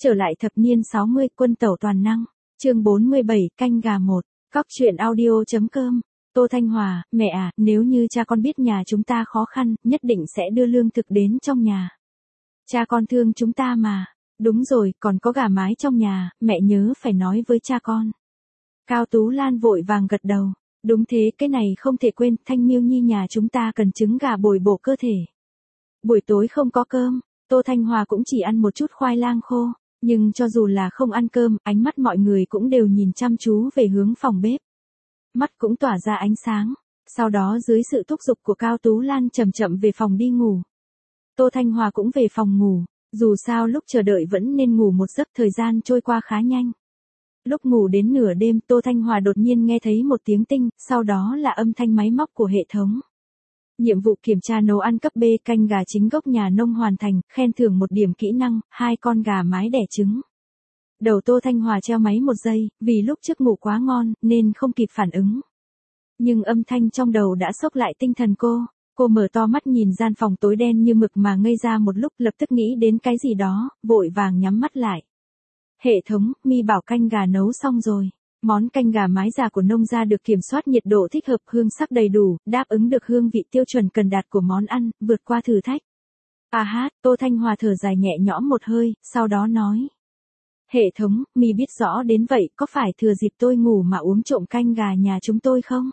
Trở lại thập niên 60, quân tẩu toàn năng. Chương 47, canh gà 1. Cóc truyện audio.com. Tô Thanh Hòa, mẹ à, nếu như cha con biết nhà chúng ta khó khăn, nhất định sẽ đưa lương thực đến trong nhà. Cha con thương chúng ta mà. Đúng rồi, còn có gà mái trong nhà, mẹ nhớ phải nói với cha con. Cao Tú Lan vội vàng gật đầu. Đúng thế, cái này không thể quên, Thanh Miêu Nhi nhà chúng ta cần trứng gà bồi bổ cơ thể. Buổi tối không có cơm, Tô Thanh Hòa cũng chỉ ăn một chút khoai lang khô. Nhưng cho dù là không ăn cơm, ánh mắt mọi người cũng đều nhìn chăm chú về hướng phòng bếp. Mắt cũng tỏa ra ánh sáng. Sau đó dưới sự thúc giục của Cao Tú Lan chậm chậm về phòng đi ngủ. Tô Thanh Hòa cũng về phòng ngủ. Dù sao lúc chờ đợi vẫn nên ngủ một giấc, thời gian trôi qua khá nhanh. Lúc ngủ đến nửa đêm, Tô Thanh Hòa đột nhiên nghe thấy một tiếng tinh, sau đó là âm thanh máy móc của hệ thống. Nhiệm vụ kiểm tra nấu ăn cấp B, canh gà chính gốc nhà nông hoàn thành, khen thưởng 1 điểm kỹ năng, 2 con gà mái đẻ trứng. Đầu Tô Thanh Hòa treo máy 1 giây, vì lúc trước ngủ quá ngon, nên không kịp phản ứng. Nhưng âm thanh trong đầu đã xốc lại tinh thần cô. Cô mở to mắt nhìn gian phòng tối đen như mực mà ngây ra một lúc, lập tức nghĩ đến cái gì đó, vội vàng nhắm mắt lại. Hệ thống, mi bảo canh gà nấu xong rồi. Món canh gà mái già của nông gia được kiểm soát nhiệt độ thích hợp, hương sắc đầy đủ, đáp ứng được hương vị tiêu chuẩn cần đạt của món ăn, vượt qua thử thách. Tô Thanh Hòa thở dài nhẹ nhõm một hơi, sau đó nói. Hệ thống, mi biết rõ đến vậy, có phải thừa dịp tôi ngủ mà uống trộm canh gà nhà chúng tôi không?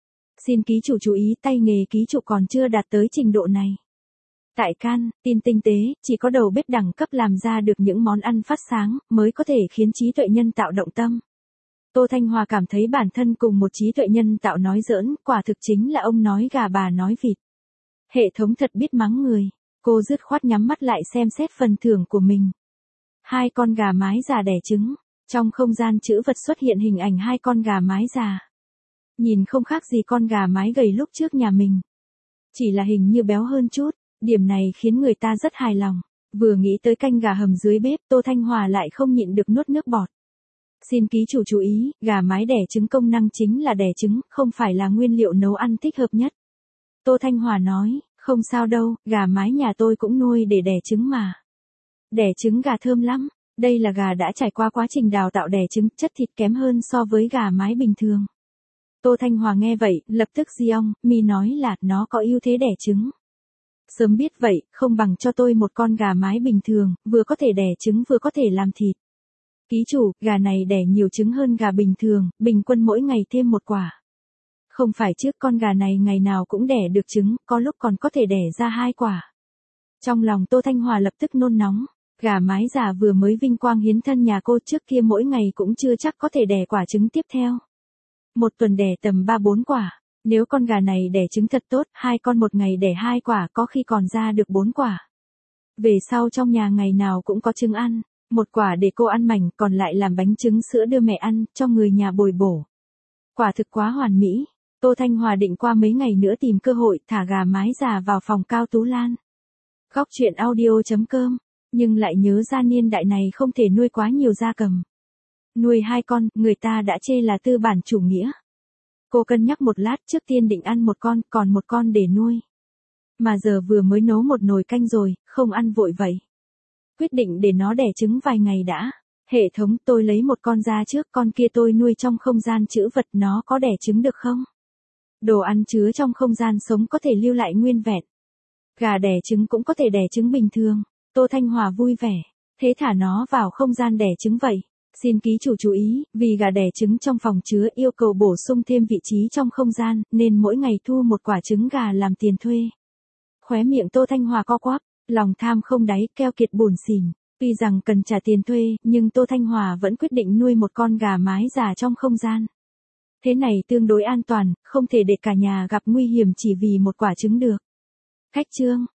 Xin ký chủ chú ý, tay nghề ký chủ còn chưa đạt tới trình độ này. Tại Can, tin tinh tế, chỉ có đầu bếp đẳng cấp làm ra được những món ăn phát sáng, mới có thể khiến trí tuệ nhân tạo động tâm. Tô Thanh Hòa cảm thấy bản thân cùng một trí tuệ nhân tạo nói giỡn, quả thực chính là ông nói gà bà nói vịt. Hệ thống thật biết mắng người. Cô dứt khoát nhắm mắt lại xem xét phần thưởng của mình. 2 con gà mái già đẻ trứng. Trong không gian chữ vật xuất hiện hình ảnh 2 con gà mái già. Nhìn không khác gì con gà mái gầy lúc trước nhà mình. Chỉ là hình như béo hơn chút, điểm này khiến người ta rất hài lòng. Vừa nghĩ tới canh gà hầm dưới bếp, Tô Thanh Hòa lại không nhịn được nuốt nước bọt. Xin ký chủ chú ý, gà mái đẻ trứng công năng chính là đẻ trứng, không phải là nguyên liệu nấu ăn thích hợp nhất. Tô Thanh Hòa nói, không sao đâu, gà mái nhà tôi cũng nuôi để đẻ trứng mà. Đẻ trứng gà thơm lắm, đây là gà đã trải qua quá trình đào tạo đẻ trứng, chất thịt kém hơn so với gà mái bình thường. Tô Thanh Hòa nghe vậy, lập tức giong, mi nói là nó có ưu thế đẻ trứng. Sớm biết vậy, không bằng cho tôi một con gà mái bình thường, vừa có thể đẻ trứng vừa có thể làm thịt. Ký chủ, gà này đẻ nhiều trứng hơn gà bình thường, bình quân mỗi ngày thêm 1 quả. Không phải trước con gà này ngày nào cũng đẻ được trứng, có lúc còn có thể đẻ ra 2 quả. Trong lòng Tô Thanh Hòa lập tức nôn nóng, gà mái già vừa mới vinh quang hiến thân nhà cô, trước kia mỗi ngày cũng chưa chắc có thể đẻ quả trứng tiếp theo. 1 tuần đẻ tầm 3-4 quả, nếu con gà này đẻ trứng thật tốt, 2 con một ngày đẻ 2 quả, có khi còn ra được 4 quả. Về sau trong nhà ngày nào cũng có trứng ăn. 1 quả để cô ăn mảnh, còn lại làm bánh trứng sữa đưa mẹ ăn, cho người nhà bồi bổ. Quả thực quá hoàn mỹ. Tô Thanh Hòa định qua mấy ngày nữa tìm cơ hội thả gà mái già vào phòng Cao Tú Lan. Cóc truyện audio.com. Nhưng lại nhớ ra niên đại này không thể nuôi quá nhiều gia cầm. Nuôi 2 con, người ta đã chê là tư bản chủ nghĩa. Cô cân nhắc một lát, trước tiên định ăn 1 con, còn 1 con để nuôi. Mà giờ vừa mới nấu một nồi canh rồi, không ăn vội vậy. Quyết định để nó đẻ trứng vài ngày đã. Hệ thống, tôi lấy 1 con ra trước, con kia tôi nuôi trong không gian trữ vật, nó có đẻ trứng được không? Đồ ăn chứa trong không gian sống có thể lưu lại nguyên vẹn. Gà đẻ trứng cũng có thể đẻ trứng bình thường. Tô Thanh Hòa vui vẻ. Thế thả nó vào không gian đẻ trứng vậy. Xin ký chủ chú ý, vì gà đẻ trứng trong phòng chứa yêu cầu bổ sung thêm vị trí trong không gian, nên mỗi ngày thu 1 quả trứng gà làm tiền thuê. Khóe miệng Tô Thanh Hòa co quắp. Lòng tham không đáy, keo kiệt buồn xỉn. Tuy rằng cần trả tiền thuê, nhưng Tô Thanh Hòa vẫn quyết định nuôi 1 con gà mái già trong không gian. Thế này tương đối an toàn, không thể để cả nhà gặp nguy hiểm chỉ vì 1 quả trứng được. Khách chương.